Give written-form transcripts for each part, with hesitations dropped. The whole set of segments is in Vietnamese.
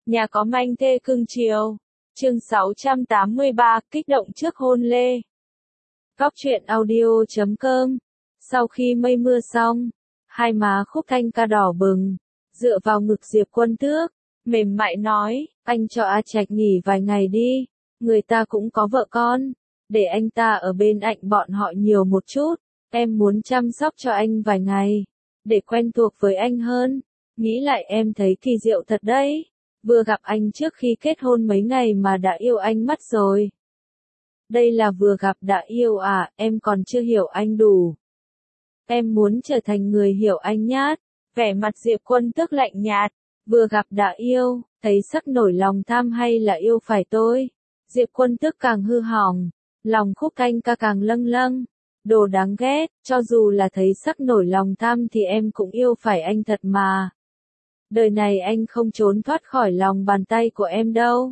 Nhà có manh thê cưng chiều. Chương 683, kích động trước hôn lễ. Góc truyện audio.com. Sau khi mây mưa xong, hai má Khúc Thanh Ca đỏ bừng, dựa vào ngực Diệp Quân Tước, mềm mại nói, anh cho A Trạch nghỉ vài ngày đi, người ta cũng có vợ con, để anh ta ở bên cạnh bọn họ nhiều một chút, em muốn chăm sóc cho anh vài ngày, để quen thuộc với anh hơn, nghĩ lại em thấy kỳ diệu thật đấy. Vừa gặp anh trước khi kết hôn mấy ngày mà đã yêu anh mất rồi. Đây là vừa gặp đã yêu à, em còn chưa hiểu anh đủ. Em muốn trở thành người hiểu anh nhát. Vẻ mặt Diệp Quân Tước lạnh nhạt. Vừa gặp đã yêu, thấy sắc nổi lòng tham hay là yêu phải tôi. Diệp Quân Tước càng hư hỏng, lòng Khúc Thanh Ca càng lâng lâng. Đồ đáng ghét, cho dù là thấy sắc nổi lòng tham thì em cũng yêu phải anh thật mà. Đời này anh không trốn thoát khỏi lòng bàn tay của em đâu.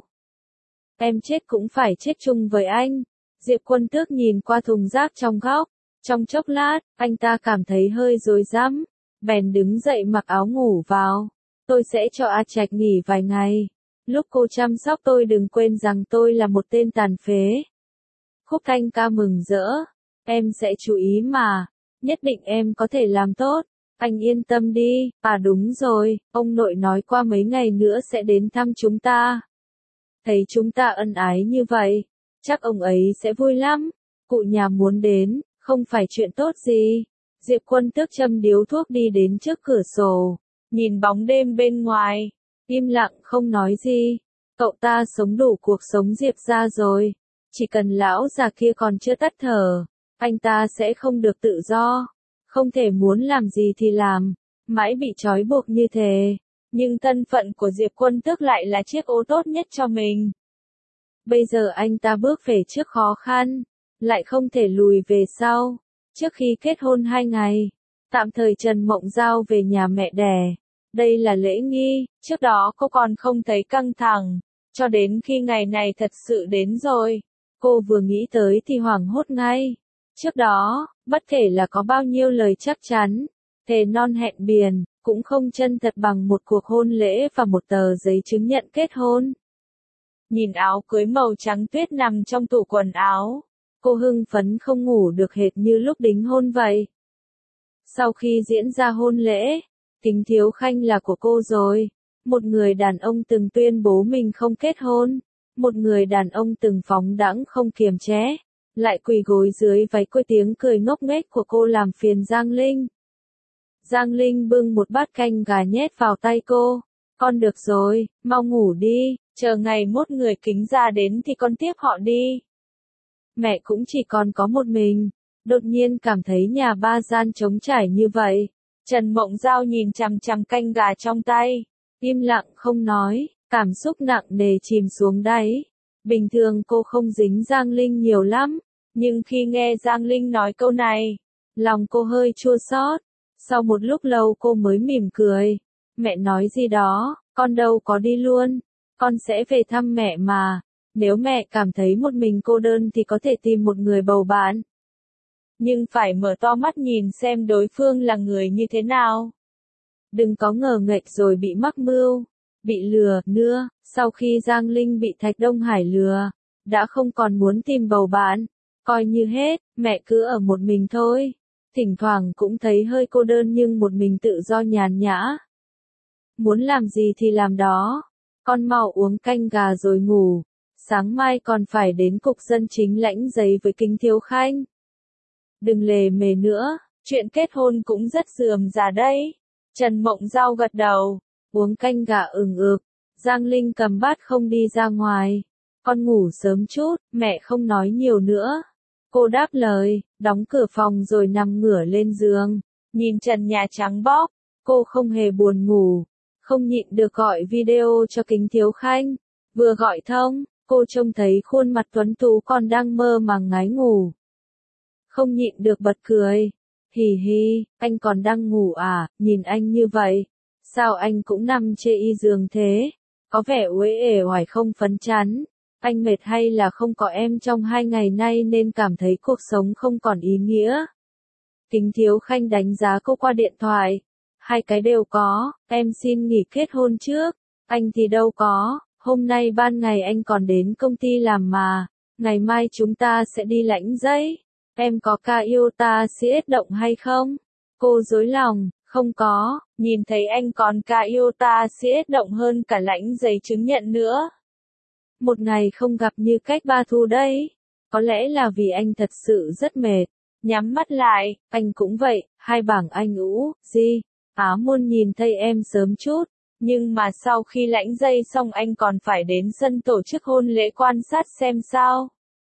Em chết cũng phải chết chung với anh. Diệp Quân Tước nhìn qua thùng rác trong góc. Trong chốc lát, anh ta cảm thấy hơi rối rắm, bèn đứng dậy mặc áo ngủ vào. Tôi sẽ cho A Trạch nghỉ vài ngày. Lúc cô chăm sóc tôi đừng quên rằng tôi là một tên tàn phế. Khúc Thanh Ca mừng rỡ. Em sẽ chú ý mà. Nhất định em có thể làm tốt. Anh yên tâm đi, à đúng rồi, ông nội nói qua mấy ngày nữa sẽ đến thăm chúng ta. Thấy chúng ta ân ái như vậy, chắc ông ấy sẽ vui lắm. Cụ nhà muốn đến, không phải chuyện tốt gì. Diệp Quân Tước châm điếu thuốc đi đến trước cửa sổ, nhìn bóng đêm bên ngoài, im lặng không nói gì. Cậu ta sống đủ cuộc sống Diệp gia rồi, chỉ cần lão già kia còn chưa tắt thở, anh ta sẽ không được tự do. Không thể muốn làm gì thì làm, mãi bị trói buộc như thế. Nhưng thân phận của Diệp Quân Tước lại là chiếc ô tốt nhất cho mình. Bây giờ anh ta bước về trước khó khăn, lại không thể lùi về sau. Trước khi kết hôn 2 ngày, tạm thời Trần Mộng Giao về nhà mẹ đẻ. Đây là lễ nghi, trước đó cô còn không thấy căng thẳng, cho đến khi ngày này thật sự đến rồi. Cô vừa nghĩ tới thì hoảng hốt ngay. Trước đó, bất kể là có bao nhiêu lời chắc chắn, thề non hẹn biển, cũng không chân thật bằng một cuộc hôn lễ và một tờ giấy chứng nhận kết hôn. Nhìn áo cưới màu trắng tuyết nằm trong tủ quần áo, cô hưng phấn không ngủ được hệt như lúc đính hôn vậy. Sau khi diễn ra hôn lễ, Kính Thiếu Khanh là của cô rồi. Một người đàn ông từng tuyên bố mình không kết hôn, một người đàn ông từng phóng đãng không kiềm chế, lại quỳ gối dưới váy cô. Tiếng cười ngốc nghếch của cô làm phiền Giang Linh. Giang Linh bưng một bát canh gà nhét vào tay cô. Con được rồi, mau ngủ đi, chờ ngày mốt người Kính gia đến thì con tiếp họ đi. Mẹ cũng chỉ còn có một mình, đột nhiên cảm thấy nhà ba gian trống trải như vậy. Trần Mộng Giao nhìn chằm chằm canh gà trong tay, im lặng không nói, cảm xúc nặng nề chìm xuống đáy. Bình thường cô không dính Giang Linh nhiều lắm, nhưng khi nghe Giang Linh nói câu này, lòng cô hơi chua xót. Sau một lúc lâu cô mới mỉm cười. Mẹ nói gì đó, con đâu có đi luôn, con sẽ về thăm mẹ mà. Nếu mẹ cảm thấy một mình cô đơn thì có thể tìm một người bầu bạn. Nhưng phải mở to mắt nhìn xem đối phương là người như thế nào. Đừng có ngờ nghệch rồi bị mắc mưu, bị lừa nữa. Sau khi Giang Linh bị Thạch Đông Hải lừa, đã không còn muốn tìm bầu bạn. Coi như hết, mẹ cứ ở một mình thôi. Thỉnh thoảng cũng thấy hơi cô đơn nhưng một mình tự do nhàn nhã. Muốn làm gì thì làm đó. Con mau uống canh gà rồi ngủ. Sáng mai còn phải đến cục dân chính lãnh giấy với Kính Thiếu Khanh. Đừng lề mề nữa, chuyện kết hôn cũng rất rườm rà đấy. Trần Mộng Giao gật đầu, uống canh gà ừng ực. Giang Linh cầm bát không đi ra ngoài. Con ngủ sớm chút, mẹ không nói nhiều nữa. Cô đáp lời, đóng cửa phòng rồi nằm ngửa lên giường. Nhìn trần nhà trắng bóc, cô không hề buồn ngủ. Không nhịn được gọi video cho Kính Thiếu Khanh. Vừa gọi thông, cô trông thấy khuôn mặt tuấn tú còn đang mơ màng ngái ngủ. Không nhịn được bật cười. Hì hì, anh còn đang ngủ à, nhìn anh như vậy. Sao anh cũng nằm chê y giường thế? Có vẻ uể oải không phấn chấn. Anh mệt hay là không có em trong 2 ngày nay nên cảm thấy cuộc sống không còn ý nghĩa? Kính Thiếu Khanh đánh giá cô qua điện thoại. 2 cái đều có, em xin nghỉ kết hôn trước. Anh thì đâu có, hôm nay ban ngày anh còn đến công ty làm mà, ngày mai chúng ta sẽ đi lãnh giấy. Em có ca yêu ta siết động hay không? Cô dối lòng, không có, nhìn thấy anh còn ca yêu ta siết động hơn cả lãnh giấy chứng nhận nữa. Một ngày không gặp như cách ba thu đây. Có lẽ là vì anh thật sự rất mệt. Nhắm mắt lại, anh cũng vậy, hai bảng anh ú, gì? Á muốn nhìn thấy em sớm chút. Nhưng mà sau khi lãnh dây xong anh còn phải đến sân tổ chức hôn lễ quan sát xem sao.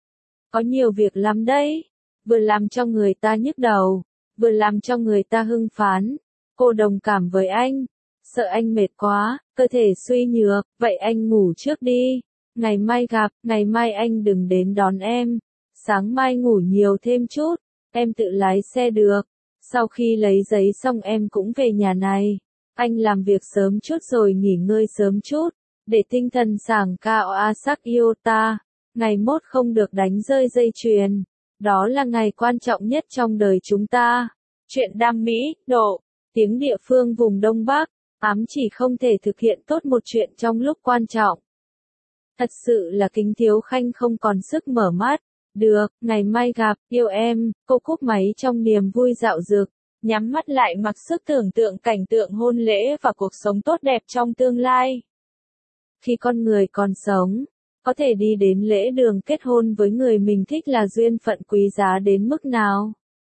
Có nhiều việc lắm đấy. Vừa làm cho người ta nhức đầu, vừa làm cho người ta hưng phấn. Cô đồng cảm với anh. Sợ anh mệt quá, cơ thể suy nhược, vậy anh ngủ trước đi. Ngày mai gặp, ngày mai anh đừng đến đón em. Sáng mai ngủ nhiều thêm chút, em tự lái xe được. Sau khi lấy giấy xong em cũng về nhà này. Anh làm việc sớm chút rồi nghỉ ngơi sớm chút, để tinh thần sảng cao a sắc yêu ta. Ngày mốt không được đánh rơi dây chuyền. Đó là ngày quan trọng nhất trong đời chúng ta. Chuyện đam mỹ, độ, tiếng địa phương vùng Đông Bắc, ám chỉ không thể thực hiện tốt một chuyện trong lúc quan trọng. Thật sự là Kính Thiếu Khanh không còn sức mở mắt. Được, ngày mai gặp, yêu em, cô cúp máy trong niềm vui dạo dực. Nhắm mắt lại mặc sức tưởng tượng cảnh tượng hôn lễ và cuộc sống tốt đẹp trong tương lai. Khi con người còn sống, có thể đi đến lễ đường kết hôn với người mình thích là duyên phận quý giá đến mức nào.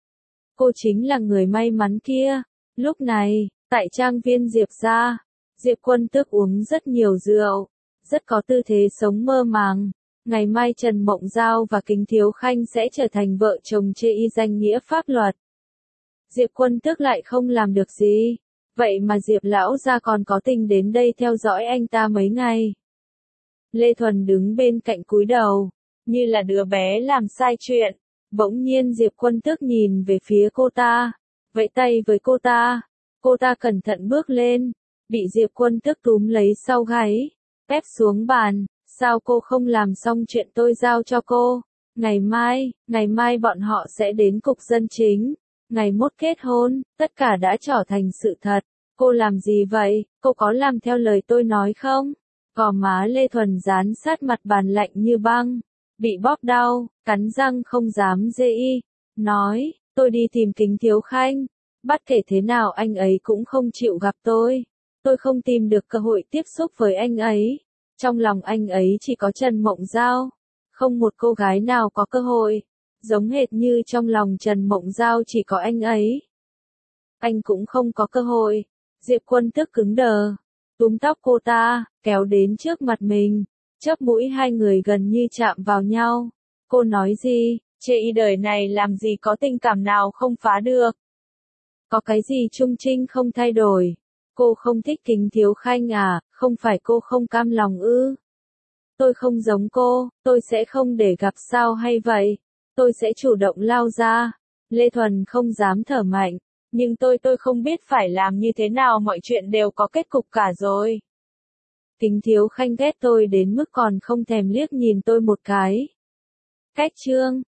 Cô chính là người may mắn kia. Lúc này, tại trang viên Diệp gia, Diệp Quân Tước uống rất nhiều rượu, rất có tư thế sống mơ màng. Ngày mai Trần Mộng Giao và Kính Thiếu Khanh sẽ trở thành vợ chồng chê y danh nghĩa pháp luật. Diệp Quân Tước lại không làm được gì. Vậy mà Diệp lão gia còn có tình đến đây theo dõi anh ta mấy ngày. Lê Thuần đứng bên cạnh cúi đầu, như là đứa bé làm sai chuyện. Bỗng nhiên Diệp Quân Tước nhìn về phía cô ta, vẫy tay với cô ta. Cô ta cẩn thận bước lên, bị Diệp Quân Tước túm lấy sau gáy, ép xuống bàn. Sao cô không làm xong chuyện tôi giao cho cô? Ngày mai bọn họ sẽ đến cục dân chính. Ngày mốt kết hôn, tất cả đã trở thành sự thật. Cô làm gì vậy? Cô có làm theo lời tôi nói không? Gò má Lê Thuần dán sát mặt bàn lạnh như băng. Bị bóp đau, cắn răng không dám dê y. Nói, tôi đi tìm Kính Thiếu Khanh. Bất kể thế nào anh ấy cũng không chịu gặp tôi. Tôi không tìm được cơ hội tiếp xúc với anh ấy. Trong lòng anh ấy chỉ có Trần Mộng Giao. Không một cô gái nào có cơ hội. Giống hệt như trong lòng Trần Mộng Giao chỉ có anh ấy. Anh cũng không có cơ hội. Diệp Quân Tước cứng đờ. Túm tóc cô ta, kéo đến trước mặt mình. Chớp mũi hai người gần như chạm vào nhau. Cô nói gì? Chê y đời này làm gì có tình cảm nào không phá được. Có cái gì trung trinh không thay đổi. Cô không thích Kính Thiếu Khanh à, không phải cô không cam lòng ư? Tôi không giống cô, tôi sẽ không để gặp sao hay vậy? Tôi sẽ chủ động lao ra. Lê Thuần không dám thở mạnh, nhưng tôi không biết phải làm như thế nào, mọi chuyện đều có kết cục cả rồi. Kính Thiếu Khanh ghét tôi đến mức còn không thèm liếc nhìn tôi một cái. Cách chương